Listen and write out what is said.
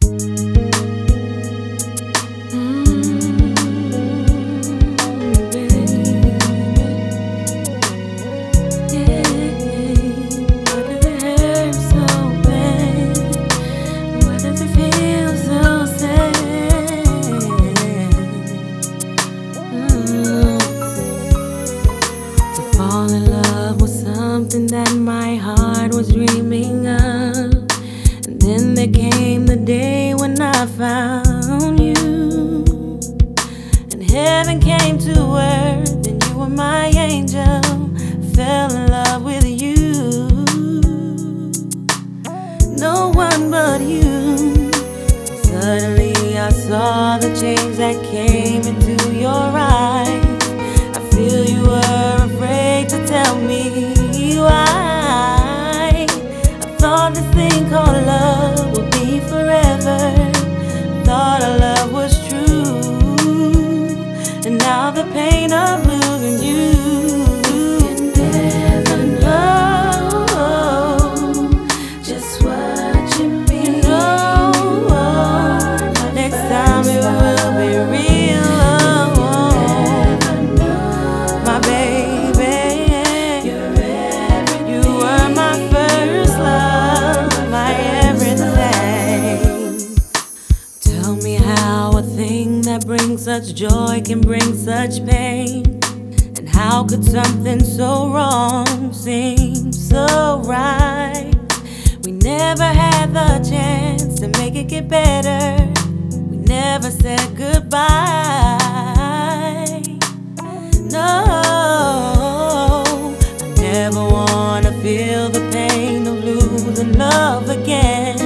Fall in love was something that my heart was dreaming of. And then there came the day when I found you. And heaven came to earth, and you were my angel. Fell in love with you. No one but you. Suddenly I saw the change that came into your eyes. I feel you were afraid to tell me why. I thought this thing called love would be forever. Thought our love was true. And now the pain of losing you can never know just what you mean. Next time it will be real. My baby, you were my first love, my everything. Tell me how a thing that brings such joy can bring such pain. And how could something so wrong seem so right? We never had the chance to make it get better. We never said goodbye. No, I never wanna feel the pain of losing love again.